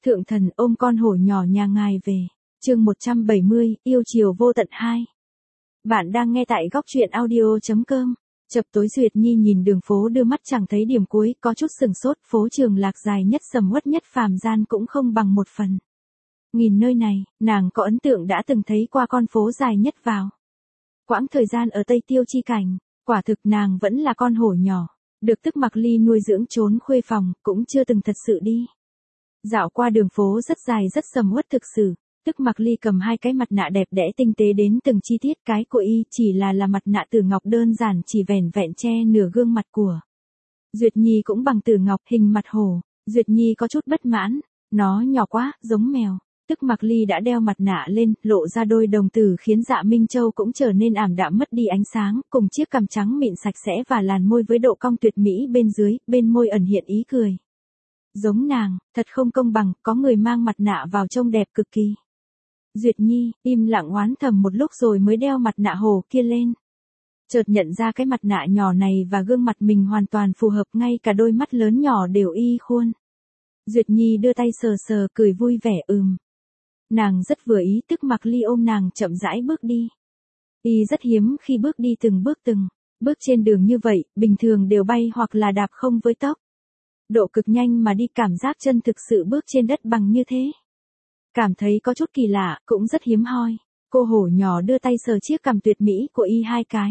Thượng thần ôm con hổ nhỏ nhà ngài về. Chương 170, yêu chiều vô tận 2. Bạn đang nghe tại góc truyện audio.com. Chập tối Duyệt Nhi nhìn đường phố đưa mắt chẳng thấy điểm cuối, có chút sừng sốt, phố Trường Lạc dài nhất sầm uất nhất phàm gian cũng không bằng một phần. Nhìn nơi này, nàng có ấn tượng đã từng thấy qua con phố dài nhất vào quãng thời gian ở Tây Tiêu chi cảnh, quả thực nàng vẫn là con hổ nhỏ, được Tức Mặc Ly nuôi dưỡng trốn khuê phòng, cũng chưa từng thật sự đi. Dạo qua đường phố rất dài rất sầm uất thực sự, Tức Mặc Ly cầm hai cái mặt nạ đẹp đẽ tinh tế đến từng chi tiết, cái của y chỉ là mặt nạ từ ngọc đơn giản, chỉ vẻn vẹn che nửa gương mặt của Duyệt Nhi cũng bằng từ ngọc, hình mặt hổ. Duyệt Nhi có chút bất mãn, nó nhỏ quá, giống mèo. Tức Mặc Ly đã đeo mặt nạ lên, lộ ra đôi đồng tử khiến Dạ Minh Châu cũng trở nên ảm đạm mất đi ánh sáng, cùng chiếc cằm trắng mịn sạch sẽ và làn môi với độ cong tuyệt mỹ bên dưới, bên môi ẩn hiện ý cười. Giống nàng, thật không công bằng, có người mang mặt nạ vào trông đẹp cực kỳ. Duyệt Nhi im lặng oán thầm một lúc rồi mới đeo mặt nạ hổ kia lên. Chợt nhận ra cái mặt nạ nhỏ này và gương mặt mình hoàn toàn phù hợp, ngay cả đôi mắt lớn nhỏ đều y khuôn. Duyệt Nhi đưa tay sờ sờ, cười vui vẻ Nàng rất vừa ý. Tức Mặc Ly ôm nàng chậm rãi bước đi. Y rất hiếm khi bước đi từng bước trên đường như vậy, bình thường đều bay hoặc là đạp không với tốc độ cực nhanh mà đi, cảm giác chân thực sự bước trên đất bằng như thế. Cảm thấy có chút kỳ lạ, cũng rất hiếm hoi. Cô hổ nhỏ đưa tay sờ chiếc cằm tuyệt mỹ của y hai cái.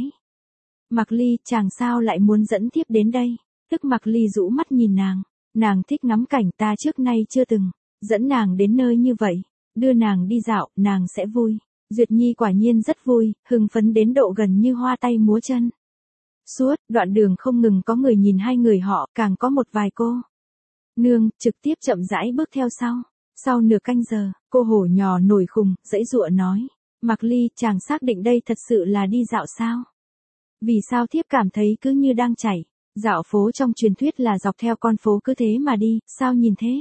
Mặc Ly, chàng sao lại muốn dẫn thiếp đến đây? Tức Mặc Ly rũ mắt nhìn nàng thích ngắm cảnh, ta trước nay chưa từng dẫn nàng đến nơi như vậy. Đưa nàng đi dạo, nàng sẽ vui. Duyệt Nhi quả nhiên rất vui, hưng phấn đến độ gần như hoa tay múa chân. Suốt đoạn đường không ngừng có người nhìn hai người họ, càng có một vài cô nương trực tiếp chậm rãi bước theo sau. Sau nửa canh giờ, cô hổ nhỏ nổi khùng, giãy giụa nói: Mặc Ly, chàng xác định đây thật sự là đi dạo sao? Vì sao thiếp cảm thấy cứ như đang chạy dạo phố trong truyền thuyết là dọc theo con phố cứ thế mà đi, sao nhìn thế?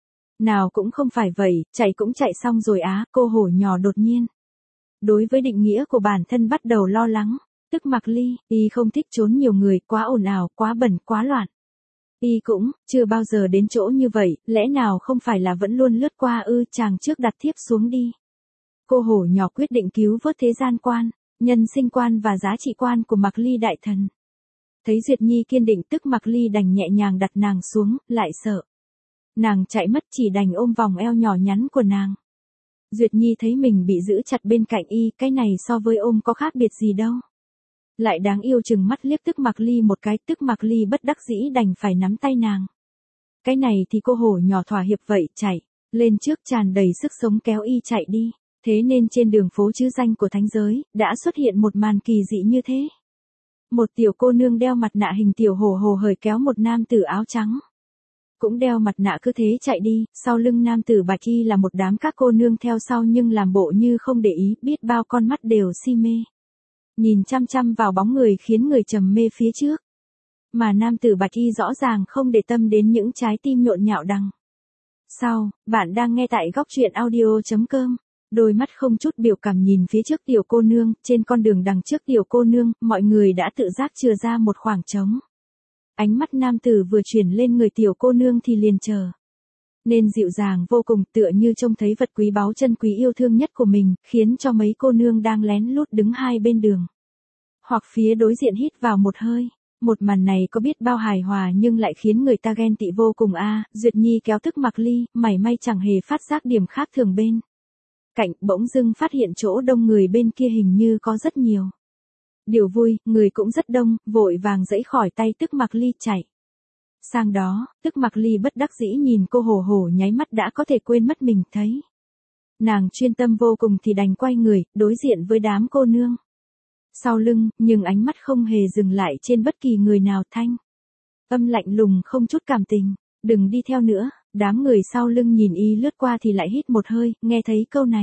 Nào cũng không phải vậy, chạy cũng chạy xong rồi á. Cô hổ nhỏ đột nhiên đối với định nghĩa của bản thân bắt đầu lo lắng. Tức Mặc Ly, y không thích trốn nhiều người, quá ồn ào, quá bẩn, quá loạn. Y cũng chưa bao giờ đến chỗ như vậy, lẽ nào không phải là vẫn luôn lướt qua ư? Chàng trước đặt thiếp xuống đi. Cô hổ nhỏ quyết định cứu vớt thế gian quan, nhân sinh quan và giá trị quan của Mặc Ly đại thần. Thấy Duyệt Nhi kiên định, Tức Mặc Ly đành nhẹ nhàng đặt nàng xuống, lại sợ nàng chạy mất, chỉ đành ôm vòng eo nhỏ nhắn của nàng. Duyệt Nhi thấy mình bị giữ chặt bên cạnh y, cái này so với ôm có khác biệt gì đâu. Lại đáng yêu chừng mắt liếc Tức Mặc Ly một cái. Tức Mặc Ly bất đắc dĩ đành phải nắm tay nàng. Cái này thì cô hổ nhỏ thỏa hiệp vậy, chạy lên trước tràn đầy sức sống kéo y chạy đi. Thế nên trên đường phố chữ danh của thánh giới, đã xuất hiện một màn kỳ dị như thế. Một tiểu cô nương đeo mặt nạ hình tiểu hổ hồ hởi kéo một nam tử áo trắng cũng đeo mặt nạ cứ thế chạy đi, sau lưng nam tử bạch y là một đám các cô nương theo sau nhưng làm bộ như không để ý, biết bao con mắt đều si mê nhìn chăm chăm vào bóng người khiến người trầm mê phía trước. Mà nam tử bạch y rõ ràng không để tâm đến những trái tim nhộn nhạo đằng sau. Bạn đang nghe tại góc truyện audio.com. Đôi mắt không chút biểu cảm nhìn phía trước tiểu cô nương, trên con đường đằng trước tiểu cô nương, mọi người đã tự giác chừa ra một khoảng trống. Ánh mắt nam tử vừa chuyển lên người tiểu cô nương thì liền trở nên dịu dàng vô cùng, tựa như trông thấy vật quý báu chân quý yêu thương nhất của mình, khiến cho mấy cô nương đang lén lút đứng hai bên đường hoặc phía đối diện hít vào một hơi. Một màn này có biết bao hài hòa nhưng lại khiến người ta ghen tị vô cùng a. Duyệt Nhi kéo Tức Mặc Ly, mảy may chẳng hề phát giác điểm khác thường bên cạnh, bỗng dưng phát hiện chỗ đông người bên kia hình như có rất nhiều điều vui, người cũng rất đông, vội vàng giãy khỏi tay Tức Mặc Ly chạy sang đó. Tức Mặc Ly bất đắc dĩ nhìn cô hổ hổ, nháy mắt đã có thể quên mất mình, thấy nàng chuyên tâm vô cùng thì đành quay người, đối diện với đám cô nương sau lưng, nhưng ánh mắt không hề dừng lại trên bất kỳ người nào, thanh âm lạnh lùng không chút cảm tình: đừng đi theo nữa. Đám người sau lưng nhìn y lướt qua thì lại hít một hơi, nghe thấy câu này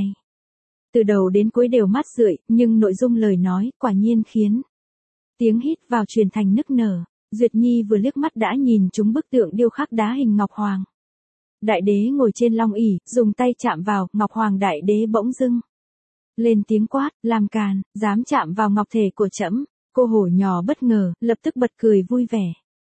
từ đầu đến cuối đều mát rượi, nhưng nội dung lời nói quả nhiên khiến tiếng hít vào truyền thành nức nở. Duyệt Nhi vừa liếc mắt đã nhìn trúng bức tượng điêu khắc đá hình Ngọc Hoàng Đại Đế ngồi trên long ỷ, dùng tay chạm vào. Ngọc Hoàng Đại Đế bỗng dưng lên tiếng quát: làm càn, dám chạm vào ngọc thể của trẫm. Cô hổ nhỏ bất ngờ, lập tức bật cười vui vẻ.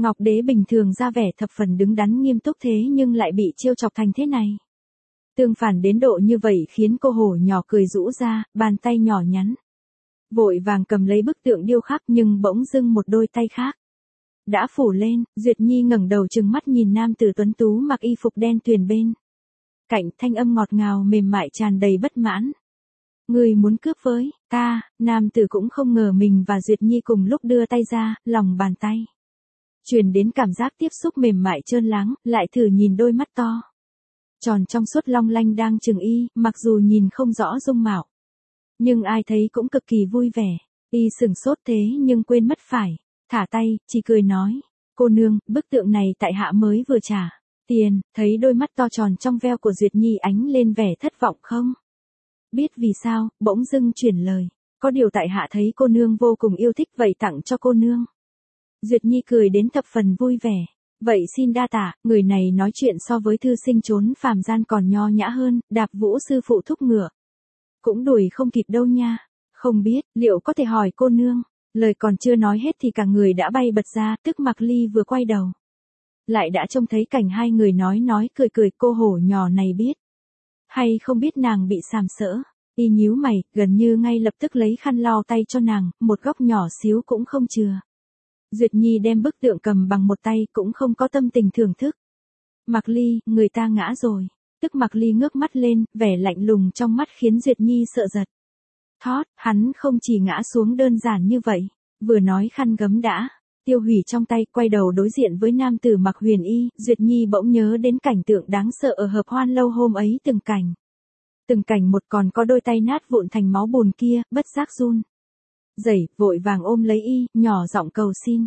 Ngọc Đế bình thường ra vẻ thập phần đứng đắn nghiêm túc thế nhưng lại bị trêu chọc thành thế này. Tương phản đến độ như vậy khiến cô hổ nhỏ cười rũ ra, bàn tay nhỏ nhắn. Vội vàng cầm lấy bức tượng điêu khắc nhưng bỗng dưng một đôi tay khác đã phủ lên, Duyệt Nhi ngẩng đầu trừng mắt nhìn nam tử tuấn tú mặc y phục đen tuyền bên cạnh, thanh âm ngọt ngào mềm mại tràn đầy bất mãn. Người muốn cướp với ta? Nam tử cũng không ngờ mình và Duyệt Nhi cùng lúc đưa tay ra, lòng bàn tay truyền đến cảm giác tiếp xúc mềm mại trơn láng, lại thử nhìn đôi mắt to tròn trong suốt long lanh đang chừng y, mặc dù nhìn không rõ dung mạo, nhưng ai thấy cũng cực kỳ vui vẻ. Y sừng sốt thế nhưng quên mất phải thả tay, chỉ cười nói, cô nương, bức tượng này tại hạ mới vừa trả tiền. Thấy đôi mắt to tròn trong veo của Duyệt Nhi ánh lên vẻ thất vọng không biết vì sao, bỗng dưng chuyển lời, có điều tại hạ thấy cô nương vô cùng yêu thích vậy tặng cho cô nương. Duyệt Nhi cười đến thập phần vui vẻ, vậy xin đa tạ. Người này nói chuyện so với thư sinh trốn phàm gian còn nho nhã hơn, đạp vũ sư phụ thúc ngựa cũng đuổi không kịp đâu nha. Không biết, liệu có thể hỏi cô nương? Lời còn chưa nói hết thì cả người đã bay bật ra, tức Mạc Ly vừa quay đầu lại đã trông thấy cảnh hai người nói cười cười. Cô hổ nhỏ này biết hay không biết nàng bị sàm sỡ. Y nhíu mày, gần như ngay lập tức lấy khăn lau tay cho nàng, một góc nhỏ xíu cũng không chừa. Duyệt Nhi đem bức tượng cầm bằng một tay cũng không có tâm tình thưởng thức. Mạc Ly, người ta ngã rồi. Tức Mạc Ly ngước mắt lên, vẻ lạnh lùng trong mắt khiến Duyệt Nhi sợ giật thót. Hắn không chỉ ngã xuống đơn giản như vậy. Vừa nói khăn gấm đã tiêu hủy trong tay, quay đầu đối diện với nam tử mặc huyền y, Duyệt Nhi bỗng nhớ đến cảnh tượng đáng sợ ở hợp hoan lâu hôm ấy, từng cảnh một, còn có đôi tay nát vụn thành máu bùn kia, bất giác run rẩy, vội vàng ôm lấy y, nhỏ giọng cầu xin.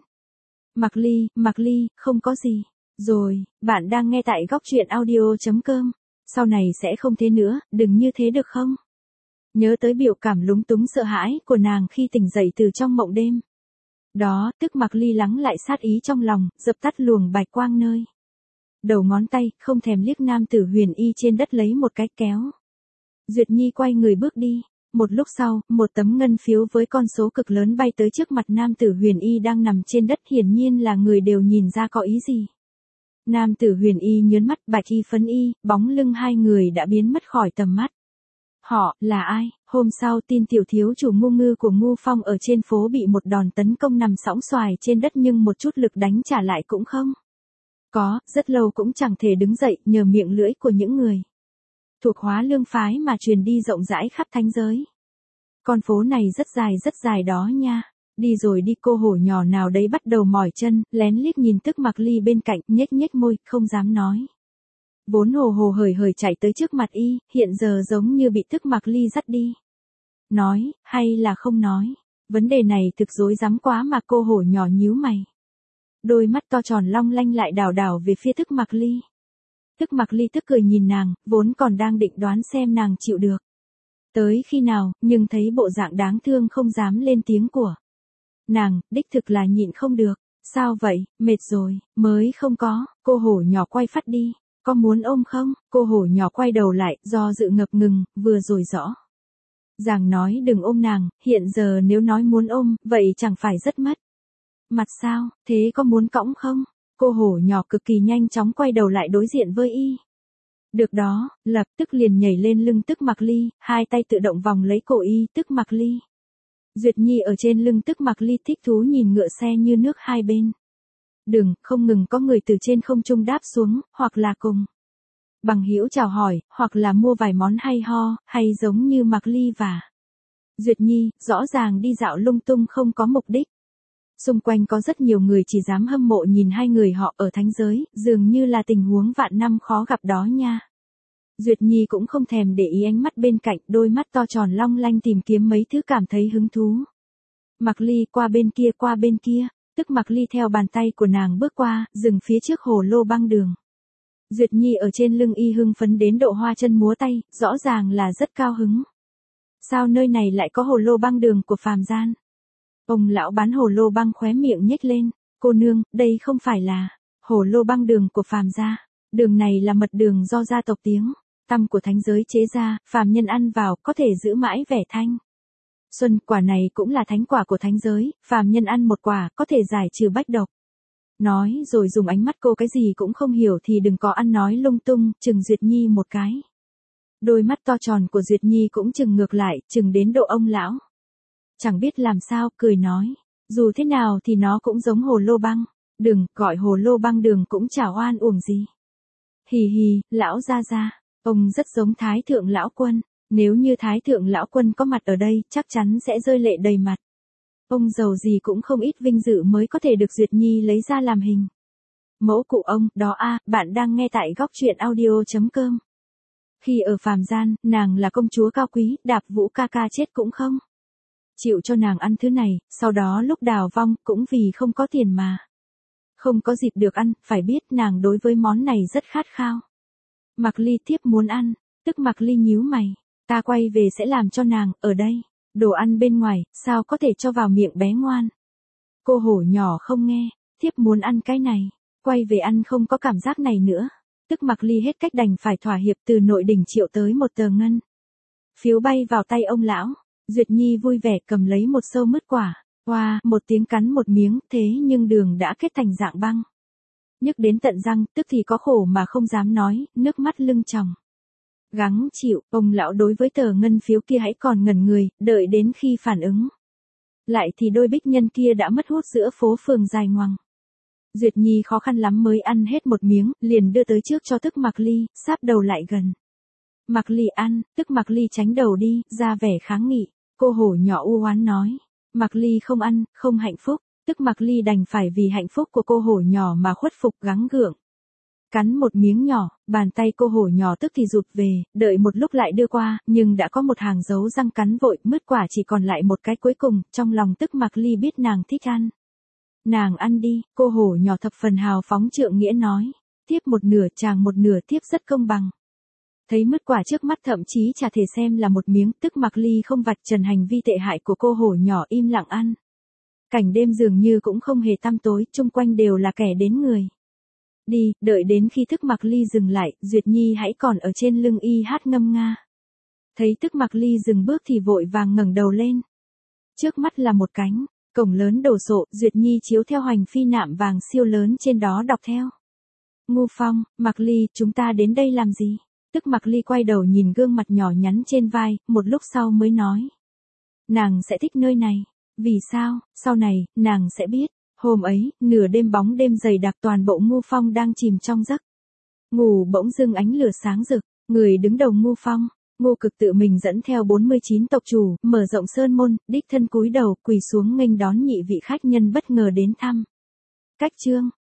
Mạc Ly, không có gì. Rồi, bạn đang nghe tại góc truyện audio.com. Sau này sẽ không thế nữa, đừng như thế được không? Nhớ tới biểu cảm lúng túng sợ hãi của nàng khi tỉnh dậy từ trong mộng đêm đó, tức Mạc Ly lắng lại sát ý trong lòng, dập tắt luồng bạch quang nơi đầu ngón tay, không thèm liếc nam tử huyền y trên đất, lấy một cái kéo. Duyệt Nhi quay người bước đi. Một lúc sau, một tấm ngân phiếu với con số cực lớn bay tới trước mặt nam tử huyền y đang nằm trên đất, hiển nhiên là người đều nhìn ra có ý gì. Nam tử huyền y nhớn mắt, bạch y phấn y, bóng lưng hai người đã biến mất khỏi tầm mắt. Họ, là ai? Hôm sau tin tiểu thiếu chủ Ngu Ngư của Ngu Phong ở trên phố bị một đòn tấn công nằm sõng xoài trên đất nhưng một chút lực đánh trả lại cũng không có, rất lâu cũng chẳng thể đứng dậy, nhờ miệng lưỡi của những người thuộc Hóa Lương phái mà truyền đi rộng rãi khắp thánh giới. Con phố này rất dài đó nha. Đi rồi đi. Cô hổ nhỏ nào đấy bắt đầu mỏi chân, lén liếc nhìn tức Mạc Ly bên cạnh, nhếch môi, không dám nói. Vốn hồ hởi chạy tới trước mặt y, hiện giờ giống như bị tức Mạc Ly dắt đi. Nói, hay là không nói? Vấn đề này thực rối rắm quá mà. Cô hổ nhỏ nhíu mày. Đôi mắt to tròn long lanh lại đảo về phía tức Mạc Ly. Tức Mạc Ly tức cười nhìn nàng, vốn còn đang định đoán xem nàng chịu được tới khi nào, nhưng thấy bộ dạng đáng thương không dám lên tiếng của nàng, đích thực là nhịn không được. Sao vậy, mệt rồi, mới không có. Cô hổ nhỏ quay phát đi. Có muốn ôm không? Cô hổ nhỏ quay đầu lại, do dự ngập ngừng, vừa rồi rõ ràng nói đừng ôm nàng, hiện giờ nếu nói muốn ôm, vậy chẳng phải rất mất mặt sao? Thế có muốn cõng không? Cô hổ nhỏ cực kỳ nhanh chóng quay đầu lại đối diện với y. Được đó, lập tức liền nhảy lên lưng tức Mạc Ly, hai tay tự động vòng lấy cổ y. Tức Mạc Ly. Duyệt Nhi ở trên lưng tức Mạc Ly thích thú nhìn ngựa xe như nước hai bên đường, không ngừng có người từ trên không trung đáp xuống, hoặc là cùng bằng hữu chào hỏi, hoặc là mua vài món hay ho, hay giống như Mạc Ly và Duyệt Nhi, rõ ràng đi dạo lung tung không có mục đích. Xung quanh có rất nhiều người chỉ dám hâm mộ nhìn hai người họ ở thánh giới, dường như là tình huống vạn năm khó gặp đó nha. Duyệt Nhi cũng không thèm để ý ánh mắt bên cạnh, đôi mắt to tròn long lanh tìm kiếm mấy thứ cảm thấy hứng thú. Mạc Ly, qua bên kia. Tức Mạc Ly theo bàn tay của nàng bước qua, dừng phía trước hồ lô băng đường. Duyệt Nhi ở trên lưng y hưng phấn đến độ hoa chân múa tay, rõ ràng là rất cao hứng. Sao nơi này lại có hồ lô băng đường của phàm gian? Ông lão bán hồ lô băng khóe miệng nhếch lên. Cô nương, đây không phải là hồ lô băng đường của phàm gia. Đường này là mật đường do gia tộc tiếng tăm của thánh giới chế ra, phàm nhân ăn vào có thể giữ mãi vẻ thanh xuân. Quả này cũng là thánh quả của thánh giới, phàm nhân ăn một quả có thể giải trừ bách độc. Nói rồi dùng ánh mắt cô cái gì cũng không hiểu thì đừng có ăn nói lung tung, chừng Duyệt Nhi một cái. Đôi mắt to tròn của Duyệt Nhi cũng chừng ngược lại, chừng đến độ ông lão. Chẳng biết làm sao, cười nói. Dù thế nào thì nó cũng giống hồ lô băng. Đừng, gọi hồ lô băng đường cũng chả oan uổng gì. Hì hì, lão gia gia, ông rất giống Thái thượng lão quân. Nếu như Thái thượng lão quân có mặt ở đây, chắc chắn sẽ rơi lệ đầy mặt. Ông giàu gì cũng không ít vinh dự mới có thể được Duyệt Nhi lấy ra làm hình. Mẫu cụ ông, đó bạn đang nghe tại góc truyện audio.com. Khi ở phàm gian, nàng là công chúa cao quý, Đạp Vũ ca ca chết cũng không chịu cho nàng ăn thứ này, sau đó lúc đào vong, cũng vì không có tiền mà. Không có dịp được ăn, phải biết nàng đối với món này rất khát khao. Mạc Ly tiếp muốn ăn, tức Mạc Ly nhíu mày. Ta quay về sẽ làm cho nàng, ở đây. Đồ ăn bên ngoài, sao có thể cho vào miệng bé ngoan. Cô hổ nhỏ không nghe, thiếp muốn ăn cái này. Quay về ăn không có cảm giác này nữa. Tức Mạc Ly hết cách đành phải thỏa hiệp từ nội đỉnh triệu tới một tờ ngân. Phiếu bay vào tay ông lão. Duyệt Nhi vui vẻ cầm lấy một sâu mứt quả. Hoa, một tiếng cắn một miếng, thế nhưng đường đã kết thành dạng băng. Nhức đến tận răng, tức thì có khổ mà không dám nói, nước mắt lưng tròng. Gắng chịu, ông lão đối với tờ ngân phiếu kia hãy còn ngẩn người, đợi đến khi phản ứng. Lại thì đôi bích nhân kia đã mất hút giữa phố phường dài ngoằng. Duyệt Nhi khó khăn lắm mới ăn hết một miếng, liền đưa tới trước cho tức Mạc Ly, sáp đầu lại gần. Mạc Ly ăn, tức Mạc Ly tránh đầu đi, ra vẻ kháng nghị. Cô hổ nhỏ u oán nói. Mạc Ly không ăn, không hạnh phúc, tức Mạc Ly đành phải vì hạnh phúc của cô hổ nhỏ mà khuất phục gắng gượng. Cắn một miếng nhỏ, bàn tay cô hổ nhỏ tức thì rụt về, đợi một lúc lại đưa qua, nhưng đã có một hàng dấu răng cắn vội, mứt quả chỉ còn lại một cái cuối cùng, trong lòng tức Mạc Ly biết nàng thích ăn. Nàng ăn đi, cô hổ nhỏ thập phần hào phóng trượng nghĩa nói. Tiếp một nửa chàng một nửa tiếp rất công bằng. Thấy mứt quả trước mắt thậm chí chả thể xem là một miếng, tức Mạc Ly không vạch trần hành vi tệ hại của cô hổ nhỏ im lặng ăn. Cảnh đêm dường như cũng không hề tăm tối, chung quanh đều là kẻ đến người. Đi, đợi đến khi tức Mạc Ly dừng lại, Duyệt Nhi hãy còn ở trên lưng y hát ngâm nga. Thấy tức Mạc Ly dừng bước thì vội vàng ngẩng đầu lên. Trước mắt là một cánh cổng lớn đổ sộ, Duyệt Nhi chiếu theo hoành phi nạm vàng siêu lớn trên đó đọc theo. Ngu Phong, Mạc Ly, chúng ta đến đây làm gì? Tức Mạc Ly quay đầu nhìn gương mặt nhỏ nhắn trên vai, một lúc sau mới nói. Nàng sẽ thích nơi này. Vì sao? Sau này, nàng sẽ biết. Hôm ấy, nửa đêm bóng đêm dày đặc toàn bộ Ngu Phong đang chìm trong giấc ngủ bỗng dưng ánh lửa sáng rực, người đứng đầu Ngu Phong, Ngô Cực tự mình dẫn theo 49 tộc chủ, mở rộng sơn môn, đích thân cúi đầu quỳ xuống nghênh đón nhị vị khách nhân bất ngờ đến thăm. Cách chương